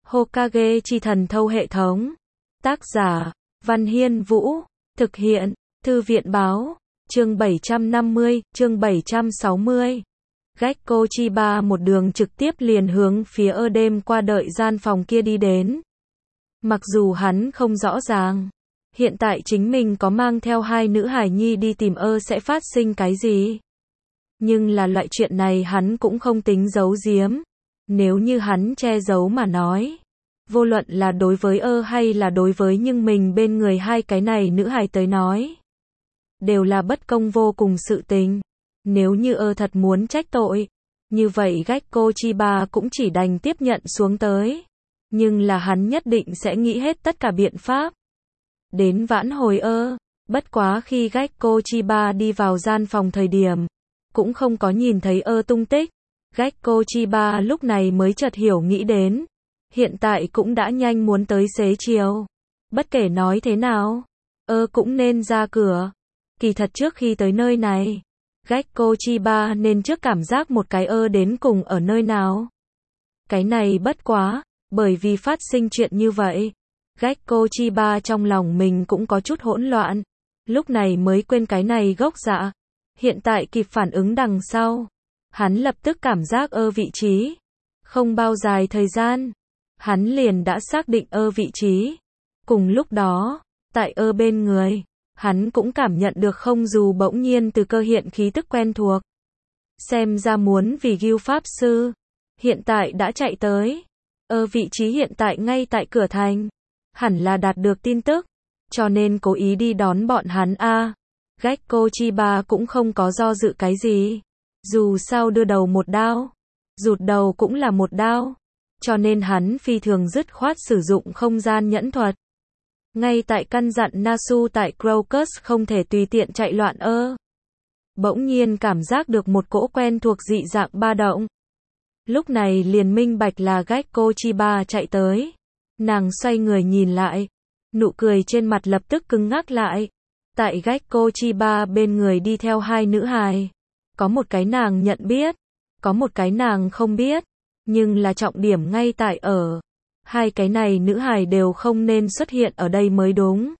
Hokage chi thần thâu hệ thống. Tác giả, Văn Hiên Vũ. Thực hiện, Thư viện báo. Chương 750, chương 760. Gekko Chiba một đường trực tiếp liền hướng phía đêm qua đợi gian phòng kia đi đến. Mặc dù hắn không rõ ràng, hiện tại chính mình có mang theo hai nữ hài nhi đi tìm sẽ phát sinh cái gì. Nhưng là loại chuyện này hắn cũng không tính giấu giếm. Nếu như hắn che giấu mà nói, vô luận là đối với hay là đối với nhưng mình bên người hai cái này nữ hài tới nói, đều là bất công vô cùng sự tình. Nếu như thật muốn trách tội, như vậy Gekko Chiba cũng chỉ đành tiếp nhận xuống tới. Nhưng là hắn nhất định sẽ nghĩ hết tất cả biện pháp đến vãn hồi Bất quá khi Gekko Chiba đi vào gian phòng thời điểm, cũng không có nhìn thấy tung tích. Gekko Chiba lúc này mới chợt hiểu nghĩ đến, hiện tại cũng đã nhanh muốn tới xế chiều. Bất kể nói thế nào, cũng nên ra cửa. Kỳ thật trước khi tới nơi này, Gekko Chiba nên trước cảm giác một cái đến cùng ở nơi nào. Cái này bất quá, bởi vì phát sinh chuyện như vậy, Gekko Chiba trong lòng mình cũng có chút hỗn loạn. Lúc này mới quên cái này gốc dạ. Hiện tại kịp phản ứng đằng sau, hắn lập tức cảm giác vị trí. Không bao dài thời gian, hắn liền đã xác định vị trí. Cùng lúc đó, tại bên người, hắn cũng cảm nhận được không dù bỗng nhiên từ cơ hiện khí tức quen thuộc. Xem ra muốn vì Gil Pháp Sư, hiện tại đã chạy tới. Vị trí hiện tại ngay tại cửa thành. Hẳn là đạt được tin tức, cho nên cố ý đi đón bọn hắn Gekko Chiba cũng không có do dự cái gì. Dù sao đưa đầu một đao, rụt đầu cũng là một đao. Cho nên hắn phi thường dứt khoát sử dụng không gian nhẫn thuật. Ngay tại căn dặn Nasu tại Crocus không thể tùy tiện chạy loạn bỗng nhiên cảm giác được một cỗ quen thuộc dị dạng ba động. Lúc này liền minh bạch là Gekko Chiba chạy tới. Nàng xoay người nhìn lại, nụ cười trên mặt lập tức cứng ngắc lại. Tại Gekko Chiba bên người đi theo hai nữ hài. Có một cái nàng nhận biết, có một cái nàng không biết. Nhưng là trọng điểm ngay tại hai cái này nữ hài đều không nên xuất hiện ở đây mới đúng.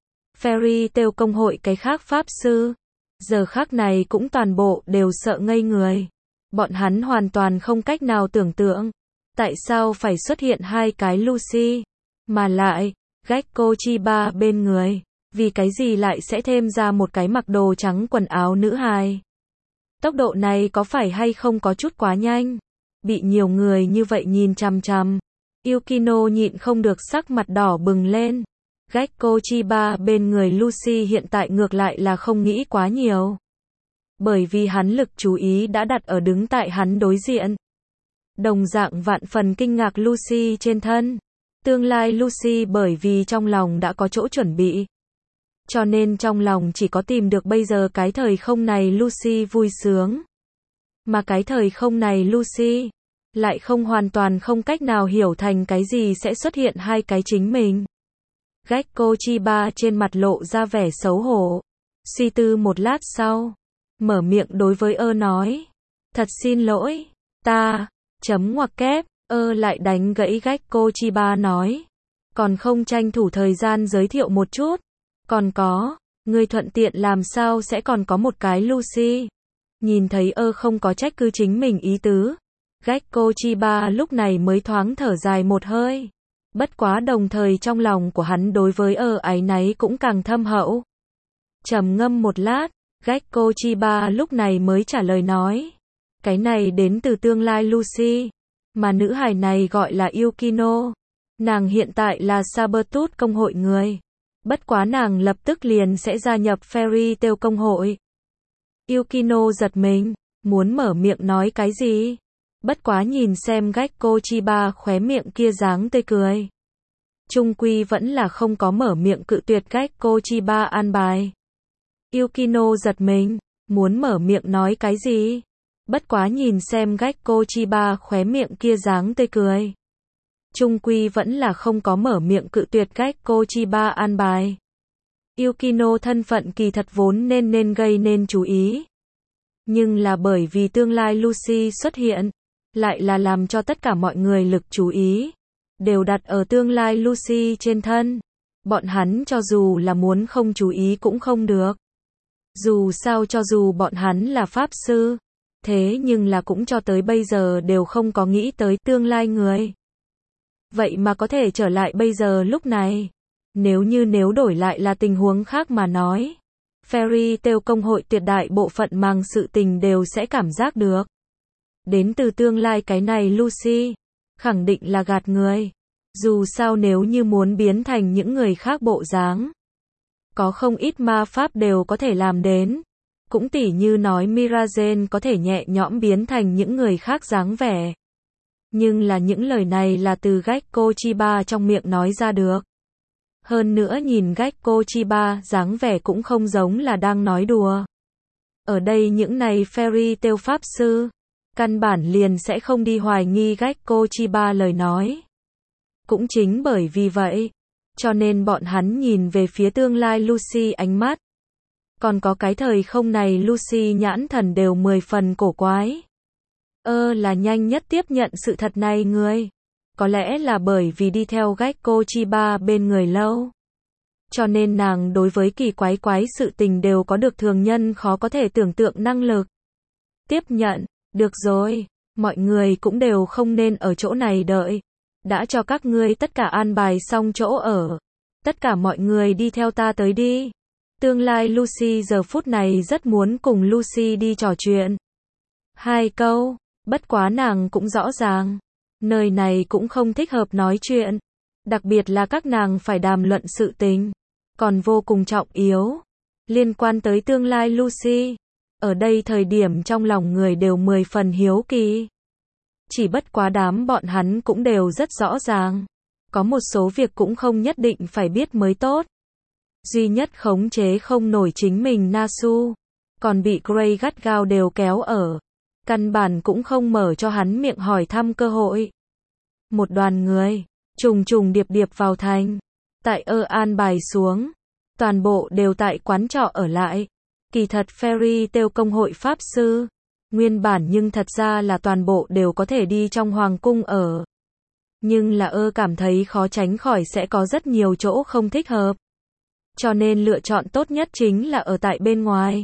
Fairy Tail công hội cái khác pháp sư, giờ khắc này cũng toàn bộ đều sợ ngây người. Bọn hắn hoàn toàn không cách nào tưởng tượng, tại sao phải xuất hiện hai cái Lucy, mà lại, Gekko Chiba bên người, vì cái gì lại sẽ thêm ra một cái mặc đồ trắng quần áo nữ hài. Tốc độ này có phải hay không có chút quá nhanh, bị nhiều người như vậy nhìn chằm chằm. Yukino nhịn không được sắc mặt đỏ bừng lên. Gekko Chiba bên người Lucy hiện tại ngược lại là không nghĩ quá nhiều. Bởi vì hắn lực chú ý đã đặt ở đứng tại hắn đối diện. Đồng dạng vạn phần kinh ngạc Lucy trên thân. Tương lai Lucy bởi vì trong lòng đã có chỗ chuẩn bị. Cho nên trong lòng chỉ có tìm được bây giờ cái thời không này Lucy vui sướng. Mà cái thời không này Lucy lại không hoàn toàn không cách nào hiểu thành cái gì sẽ xuất hiện hai cái chính mình. Gekko Chiba trên mặt lộ ra vẻ xấu hổ. Suy tư một lát sau, mở miệng đối với nói. Thật xin lỗi, ta, chấm ngoặc kép, lại đánh gãy Gekko Chiba nói. Còn không tranh thủ thời gian giới thiệu một chút. Còn có, ngươi thuận tiện làm sao sẽ còn có một cái Lucy. Nhìn thấy không có trách cứ chính mình ý tứ. Gekko Chiba lúc này mới thoáng thở dài một hơi. Bất quá đồng thời trong lòng của hắn đối với áy náy cũng càng thâm hậu. Trầm ngâm một lát, Gekko Chiba lúc này mới trả lời nói. Cái này đến từ tương lai Lucy, mà nữ hài này gọi là Yukino. Nàng hiện tại là Sabertooth công hội người. Bất quá nàng lập tức liền sẽ gia nhập Fairy Tail công hội. Yukino giật mình, muốn mở miệng nói cái gì? Bất quá nhìn xem Gekko Chiba khóe miệng kia dáng tươi cười. Trung quy vẫn là không có mở miệng cự tuyệt Gekko Chiba an bài. Yukino giật mình, muốn mở miệng nói cái gì? Bất quá nhìn xem Gekko Chiba khóe miệng kia dáng tươi cười. Trung quy vẫn là không có mở miệng cự tuyệt Gekko Chiba an bài. Yukino thân phận kỳ thật vốn nên gây nên chú ý. Nhưng là bởi vì tương lai Lucy xuất hiện, lại là làm cho tất cả mọi người lực chú ý. đều đặt ở tương lai Lucy trên thân. Bọn hắn cho dù là muốn không chú ý cũng không được. Dù sao cho dù bọn hắn là pháp sư, thế nhưng là cũng cho tới bây giờ đều không có nghĩ tới tương lai người. Vậy mà có thể trở lại bây giờ lúc này. Nếu đổi lại là tình huống khác mà nói, Fairy Tail công hội tuyệt đại bộ phận mang sự tình đều sẽ cảm giác được. Đến từ tương lai cái này Lucy, khẳng định là gạt người. Dù sao nếu như muốn biến thành những người khác bộ dáng, có không ít ma pháp đều có thể làm đến. Cũng tỉ như nói Mirazen có thể nhẹ nhõm biến thành những người khác dáng vẻ. Nhưng là những lời này là từ Gekko Chiba trong miệng nói ra được. Hơn nữa nhìn Gekko Chiba dáng vẻ cũng không giống là đang nói đùa. Ở đây những này Fairy Tail pháp sư, căn bản liền sẽ không đi hoài nghi Gekko Chiba lời nói. Cũng chính bởi vì vậy, cho nên bọn hắn nhìn về phía tương lai Lucy ánh mắt. Còn có cái thời không này Lucy nhãn thần đều 10 phần cổ quái. Là nhanh nhất tiếp nhận sự thật này người. Có lẽ là bởi vì đi theo Gekko Chiba bên người lâu. Cho nên nàng đối với kỳ quái sự tình đều có được thường nhân khó có thể tưởng tượng năng lực. Tiếp nhận, được rồi, mọi người cũng đều không nên ở chỗ này đợi. Đã cho các ngươi tất cả an bài xong chỗ ở. Tất cả mọi người đi theo ta tới đi. Tương lai Lucy giờ phút này rất muốn cùng Lucy đi trò chuyện. 2 câu, bất quá nàng cũng rõ ràng. Nơi này cũng không thích hợp nói chuyện. Đặc biệt là các nàng phải đàm luận sự tình. Còn vô cùng trọng yếu. Liên quan tới tương lai Lucy. Ở đây thời điểm trong lòng người đều 10 phần hiếu kỳ. Chỉ bất quá đám bọn hắn cũng đều rất rõ ràng. Có một số việc cũng không nhất định phải biết mới tốt. Duy nhất khống chế không nổi chính mình Nasu. Còn bị Gray gắt gao đều kéo ở. Căn bản cũng không mở cho hắn miệng hỏi thăm cơ hội. Một đoàn người, trùng điệp vào thành. Tại an bài xuống. Toàn bộ đều tại quán trọ ở lại. Kỳ thật Fairy Tail công hội pháp sư. Nguyên bản nhưng thật ra là toàn bộ đều có thể đi trong hoàng cung ở. Nhưng là cảm thấy khó tránh khỏi sẽ có rất nhiều chỗ không thích hợp. Cho nên lựa chọn tốt nhất chính là ở tại bên ngoài.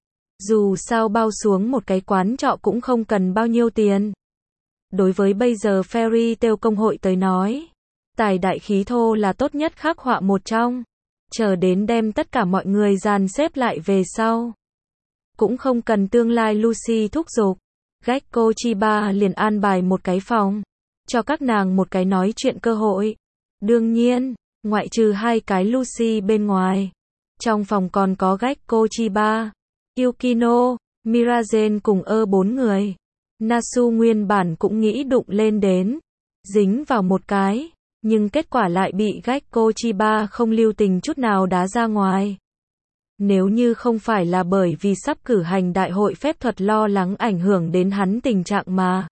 Dù sao bao xuống một cái quán trọ cũng không cần bao nhiêu tiền. Đối với bây giờ Fairy Tail công hội tới nói, tài đại khí thô là tốt nhất khắc họa một trong. Chờ đến đem tất cả mọi người dàn xếp lại về sau. Cũng không cần tương lai Lucy thúc giục. Gekko Chiba liền an bài một cái phòng. Cho các nàng một cái nói chuyện cơ hội. Đương nhiên, ngoại trừ 2 cái Lucy bên ngoài. Trong phòng còn có Gekko Chiba, Yukino, Mirazen cùng 4 người. Nasu nguyên bản cũng nghĩ đụng lên đến. Dính vào một cái. Nhưng kết quả lại bị Gekko Chiba không lưu tình chút nào đá ra ngoài. Nếu như không phải là bởi vì sắp cử hành đại hội phép thuật lo lắng ảnh hưởng đến hắn tình trạng mà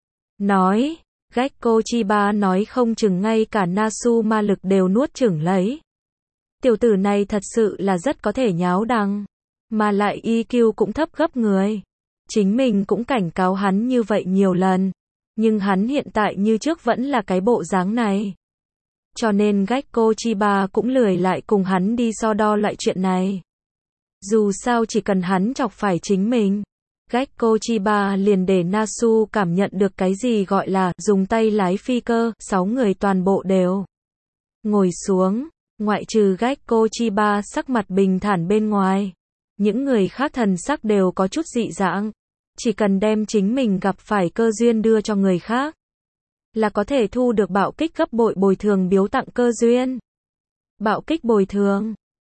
nói, Gekko Chiba nói không chừng ngay cả Nasu ma lực đều nuốt chửng lấy. Tiểu tử này thật sự là rất có thể nháo đằng, mà lại EQ cũng thấp gấp người. Chính mình cũng cảnh cáo hắn như vậy nhiều lần, nhưng hắn hiện tại như trước vẫn là cái bộ dáng này. Cho nên Gekko Chiba cũng lười lại cùng hắn đi so đo loại chuyện này. Dù sao chỉ cần hắn chọc phải chính mình, Gekko Chiba liền để Nasu cảm nhận được cái gì gọi là dùng tay lái phi cơ. 6 người toàn bộ đều ngồi xuống, ngoại trừ Gekko Chiba sắc mặt bình thản bên ngoài. Những người khác thần sắc đều có chút dị dạng. Chỉ cần đem chính mình gặp phải cơ duyên đưa cho người khác, là có thể thu được bạo kích gấp bội bồi thường biếu tặng cơ duyên. Bạo kích bồi thường,